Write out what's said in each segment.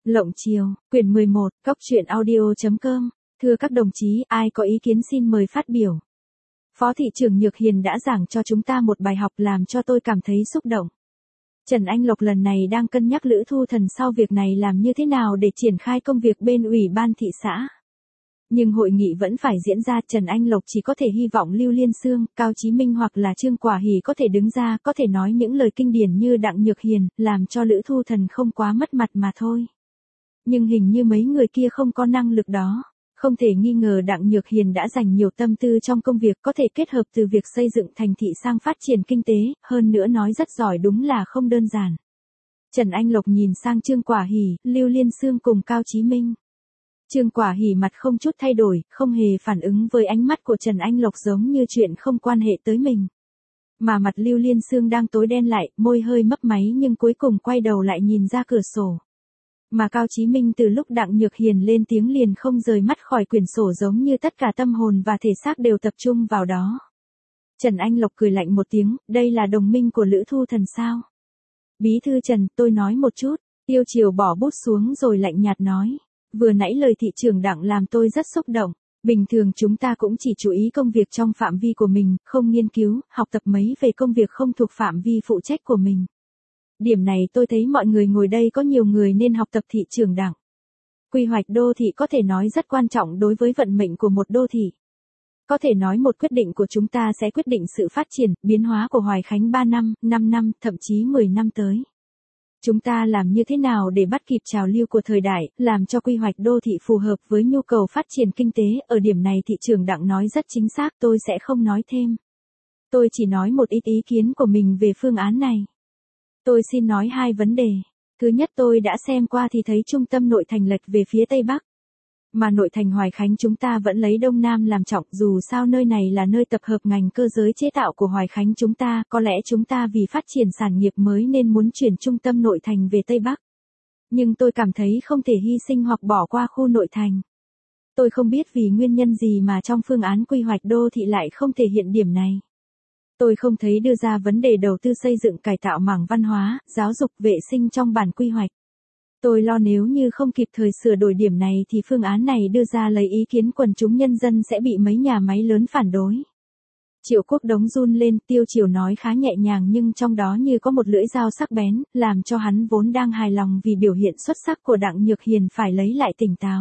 Lộng Chiều, quyển 11, Cốc truyện audio.com. Thưa các đồng chí, ai có ý kiến xin mời phát biểu. Phó thị trưởng Nhược Hiền đã giảng cho chúng ta một bài học làm cho tôi cảm thấy xúc động. Trần Anh Lộc lần này đang cân nhắc Lữ Thu Thần sau việc này làm như thế nào để triển khai công việc bên ủy ban thị xã. Nhưng hội nghị vẫn phải diễn ra, Trần Anh Lộc chỉ có thể hy vọng Lưu Liên Xương, Cao Chí Minh hoặc là Trương Quả Hỷ có thể đứng ra, có thể nói những lời kinh điển như Đặng Nhược Hiền, làm cho Lữ Thu Thần không quá mất mặt mà thôi. Nhưng hình như mấy người kia không có năng lực đó. Không thể nghi ngờ Đặng Nhược Hiền đã dành nhiều tâm tư trong công việc, có thể kết hợp từ việc xây dựng thành thị sang phát triển kinh tế, hơn nữa nói rất giỏi, đúng là không đơn giản. Trần Anh Lộc nhìn sang Trương Quả Hỷ, Lưu Liên Xương cùng Cao Chí Minh. Trương Quả Hỷ mặt không chút thay đổi, không hề phản ứng với ánh mắt của Trần Anh Lộc, giống như chuyện không quan hệ tới mình. Mà mặt Lưu Liên Xương đang tối đen lại, môi hơi mấp máy nhưng cuối cùng quay đầu lại nhìn ra cửa sổ. Mà Cao Chí Minh từ lúc Đặng Nhược Hiền lên tiếng liền không rời mắt khỏi quyển sổ, giống như tất cả tâm hồn và thể xác đều tập trung vào đó. Trần Anh Lộc cười lạnh một tiếng, đây là đồng minh của Lữ Thu Thần sao? Bí thư Trần, tôi nói một chút. Tiêu Chiều bỏ bút xuống rồi lạnh nhạt nói. Vừa nãy lời thị trưởng Đặng làm tôi rất xúc động. Bình thường chúng ta cũng chỉ chú ý công việc trong phạm vi của mình, không nghiên cứu, học tập mấy về công việc không thuộc phạm vi phụ trách của mình. Điểm này tôi thấy mọi người ngồi đây có nhiều người nên học tập thị trưởng Đặng. Quy hoạch đô thị có thể nói rất quan trọng đối với vận mệnh của một đô thị. Có thể nói một quyết định của chúng ta sẽ quyết định sự phát triển, biến hóa của Hoài Khánh 3 năm, 5 năm, thậm chí 10 năm tới. Chúng ta làm như thế nào để bắt kịp trào lưu của thời đại, làm cho quy hoạch đô thị phù hợp với nhu cầu phát triển kinh tế, ở điểm này thị trưởng Đặng nói rất chính xác, tôi sẽ không nói thêm. Tôi chỉ nói một ít ý kiến của mình về phương án này. Tôi xin nói hai vấn đề. Thứ nhất, tôi đã xem qua thì thấy trung tâm nội thành lệch về phía Tây Bắc. Mà nội thành Hoài Khánh chúng ta vẫn lấy Đông Nam làm trọng, dù sao nơi này là nơi tập hợp ngành cơ giới chế tạo của Hoài Khánh chúng ta, có lẽ chúng ta vì phát triển sản nghiệp mới nên muốn chuyển trung tâm nội thành về Tây Bắc. Nhưng tôi cảm thấy không thể hy sinh hoặc bỏ qua khu nội thành. Tôi không biết vì nguyên nhân gì mà trong phương án quy hoạch đô thị lại không thể hiện điểm này. Tôi không thấy đưa ra vấn đề đầu tư xây dựng cải tạo mảng văn hóa, giáo dục, vệ sinh trong bản quy hoạch. Tôi lo nếu như không kịp thời sửa đổi điểm này thì phương án này đưa ra lấy ý kiến quần chúng nhân dân sẽ bị mấy nhà máy lớn phản đối. Triệu Quốc Đống run lên, Tiêu Chiều nói khá nhẹ nhàng nhưng trong đó như có một lưỡi dao sắc bén, làm cho hắn vốn đang hài lòng vì biểu hiện xuất sắc của Đặng Nhược Hiền phải lấy lại tỉnh táo.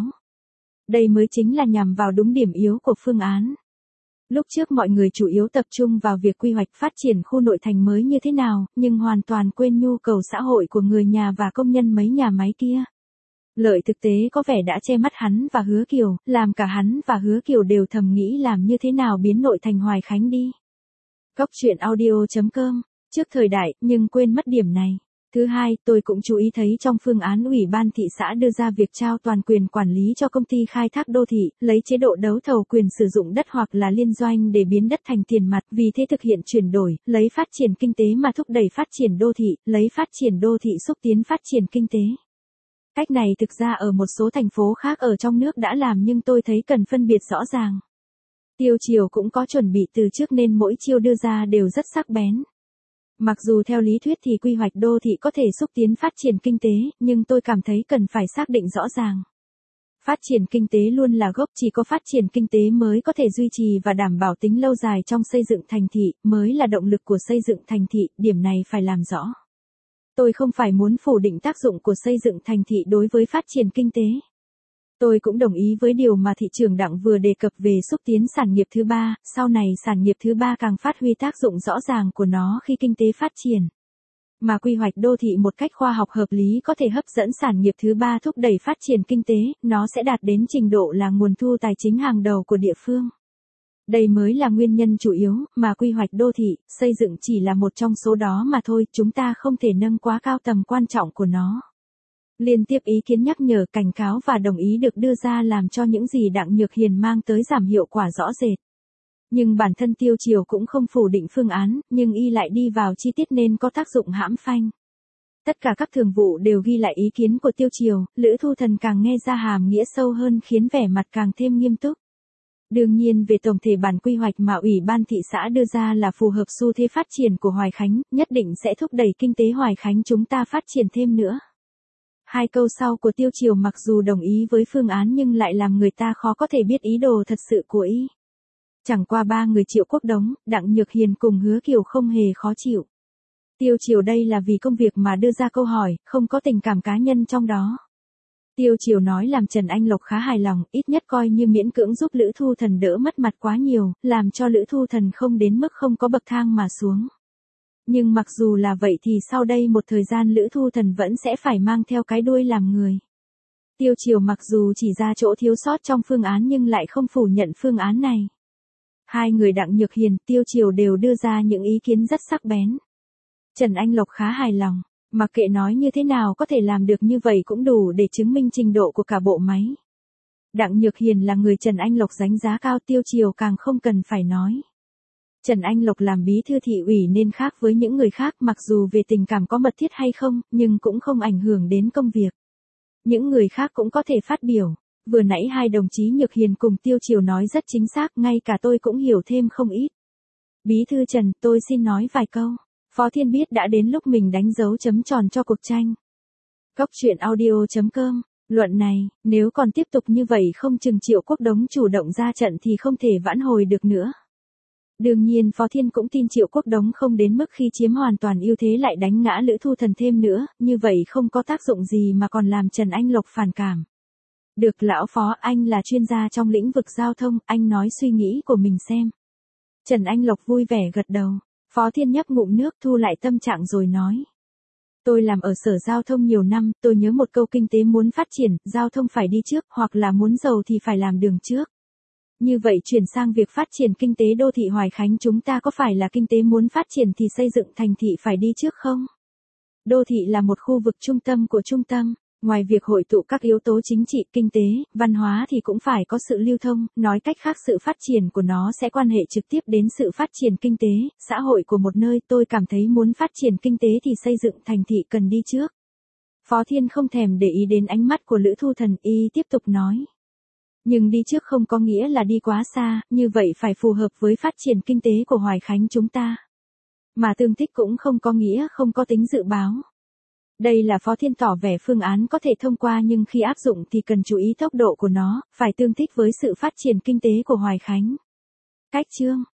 Đây mới chính là nhằm vào đúng điểm yếu của phương án. Lúc trước mọi người chủ yếu tập trung vào việc quy hoạch phát triển khu nội thành mới như thế nào, nhưng hoàn toàn quên nhu cầu xã hội của người nhà và công nhân mấy nhà máy kia. Lợi thực tế có vẻ đã che mắt hắn và Hứa Kiều, làm cả hắn và Hứa Kiều đều thầm nghĩ làm như thế nào biến nội thành Hoài Khánh đi. Cốc truyện audio.com, trước thời đại, nhưng quên mất điểm này. Thứ hai, tôi cũng chú ý thấy trong phương án ủy ban thị xã đưa ra việc trao toàn quyền quản lý cho công ty khai thác đô thị, lấy chế độ đấu thầu quyền sử dụng đất hoặc là liên doanh để biến đất thành tiền mặt, vì thế thực hiện chuyển đổi, lấy phát triển kinh tế mà thúc đẩy phát triển đô thị, lấy phát triển đô thị xúc tiến phát triển kinh tế. Cách này thực ra ở một số thành phố khác ở trong nước đã làm nhưng tôi thấy cần phân biệt rõ ràng. Tiêu Chiều cũng có chuẩn bị từ trước nên mỗi chiêu đưa ra đều rất sắc bén. Mặc dù theo lý thuyết thì quy hoạch đô thị có thể xúc tiến phát triển kinh tế, nhưng tôi cảm thấy cần phải xác định rõ ràng. Phát triển kinh tế luôn là gốc, chỉ có phát triển kinh tế mới có thể duy trì và đảm bảo tính lâu dài trong xây dựng thành thị, mới là động lực của xây dựng thành thị, điểm này phải làm rõ. Tôi không phải muốn phủ định tác dụng của xây dựng thành thị đối với phát triển kinh tế. Tôi cũng đồng ý với điều mà thị trưởng Đặng vừa đề cập về xúc tiến sản nghiệp thứ ba, sau này sản nghiệp thứ ba càng phát huy tác dụng rõ ràng của nó khi kinh tế phát triển. Mà quy hoạch đô thị một cách khoa học hợp lý có thể hấp dẫn sản nghiệp thứ ba thúc đẩy phát triển kinh tế, nó sẽ đạt đến trình độ là nguồn thu tài chính hàng đầu của địa phương. Đây mới là nguyên nhân chủ yếu, mà quy hoạch đô thị, xây dựng chỉ là một trong số đó mà thôi, chúng ta không thể nâng quá cao tầm quan trọng của nó. Liên tiếp ý kiến nhắc nhở, cảnh cáo và đồng ý được đưa ra làm cho những gì Đặng Nhược Hiền mang tới giảm hiệu quả rõ rệt. Nhưng bản thân Tiêu Chiều cũng không phủ định phương án, nhưng y lại đi vào chi tiết nên có tác dụng hãm phanh. Tất cả các thường vụ đều ghi lại ý kiến của Tiêu Chiều, Lữ Thu Thần càng nghe ra hàm nghĩa sâu hơn khiến vẻ mặt càng thêm nghiêm túc. Đương nhiên về tổng thể bản quy hoạch mà Ủy ban thị xã đưa ra là phù hợp xu thế phát triển của Hoài Khánh, nhất định sẽ thúc đẩy kinh tế Hoài Khánh chúng ta phát triển thêm nữa. Hai câu sau của Tiêu Chiều mặc dù đồng ý với phương án nhưng lại làm người ta khó có thể biết ý đồ thật sự của y. Chẳng qua ba người Triệu Quốc Đống, Đặng Nhược Hiền cùng Hứa Kiều không hề khó chịu. Tiêu Chiều đây là vì công việc mà đưa ra câu hỏi, không có tình cảm cá nhân trong đó. Tiêu Chiều nói làm Trần Anh Lộc khá hài lòng, ít nhất coi như miễn cưỡng giúp Lữ Thu Thần đỡ mất mặt quá nhiều, làm cho Lữ Thu Thần không đến mức không có bậc thang mà xuống. Nhưng mặc dù là vậy thì sau đây một thời gian Lữ Thu Thần vẫn sẽ phải mang theo cái đuôi làm người. Tiêu Chiều mặc dù chỉ ra chỗ thiếu sót trong phương án nhưng lại không phủ nhận phương án này. Hai người Đặng Nhược Hiền, Tiêu Chiều đều đưa ra những ý kiến rất sắc bén. Trần Anh Lộc khá hài lòng, mặc kệ nói như thế nào có thể làm được như vậy cũng đủ để chứng minh trình độ của cả bộ máy. Đặng Nhược Hiền là người Trần Anh Lộc đánh giá cao, Tiêu Chiều càng không cần phải nói. Trần Anh Lộc làm bí thư thị ủy nên khác với những người khác, mặc dù về tình cảm có mật thiết hay không, nhưng cũng không ảnh hưởng đến công việc. Những người khác cũng có thể phát biểu. Vừa nãy hai đồng chí Nhược Hiền cùng Tiêu Chiều nói rất chính xác, ngay cả tôi cũng hiểu thêm không ít. Bí thư Trần, tôi xin nói vài câu. Phó Thiên biết đã đến lúc mình đánh dấu chấm tròn cho cuộc tranh. Góc truyện audio.com. Luận này, nếu còn tiếp tục như vậy không chừng Triệu Quốc Đống chủ động ra trận thì không thể vãn hồi được nữa. Đương nhiên Phó Thiên cũng tin Triệu Quốc Đống không đến mức khi chiếm hoàn toàn ưu thế lại đánh ngã Lữ Thu Thần thêm nữa, như vậy không có tác dụng gì mà còn làm Trần Anh Lộc phản cảm. Được lão Phó, anh là chuyên gia trong lĩnh vực giao thông, anh nói suy nghĩ của mình xem. Trần Anh Lộc vui vẻ gật đầu. Phó Thiên nhấp ngụm nước thu lại tâm trạng rồi nói. Tôi làm ở Sở Giao thông nhiều năm, tôi nhớ một câu kinh tế muốn phát triển, giao thông phải đi trước, hoặc là muốn giàu thì phải làm đường trước. Như vậy chuyển sang việc phát triển kinh tế đô thị Hoài Khánh chúng ta có phải là kinh tế muốn phát triển thì xây dựng thành thị phải đi trước không? Đô thị là một khu vực trung tâm của trung tâm. Ngoài việc hội tụ các yếu tố chính trị, kinh tế, văn hóa thì cũng phải có sự lưu thông, nói cách khác sự phát triển của nó sẽ quan hệ trực tiếp đến sự phát triển kinh tế, xã hội của một nơi. Tôi cảm thấy muốn phát triển kinh tế thì xây dựng thành thị cần đi trước. Phó Thiên không thèm để ý đến ánh mắt của Lữ Thu Thần, y tiếp tục nói. Nhưng đi trước không có nghĩa là đi quá xa, như vậy phải phù hợp với phát triển kinh tế của Hoài Khánh chúng ta. Mà tương thích cũng không có nghĩa không có tính dự báo. Đây là Phó Thiên tỏ vẻ phương án có thể thông qua nhưng khi áp dụng thì cần chú ý tốc độ của nó, phải tương thích với sự phát triển kinh tế của Hoài Khánh. Cách chương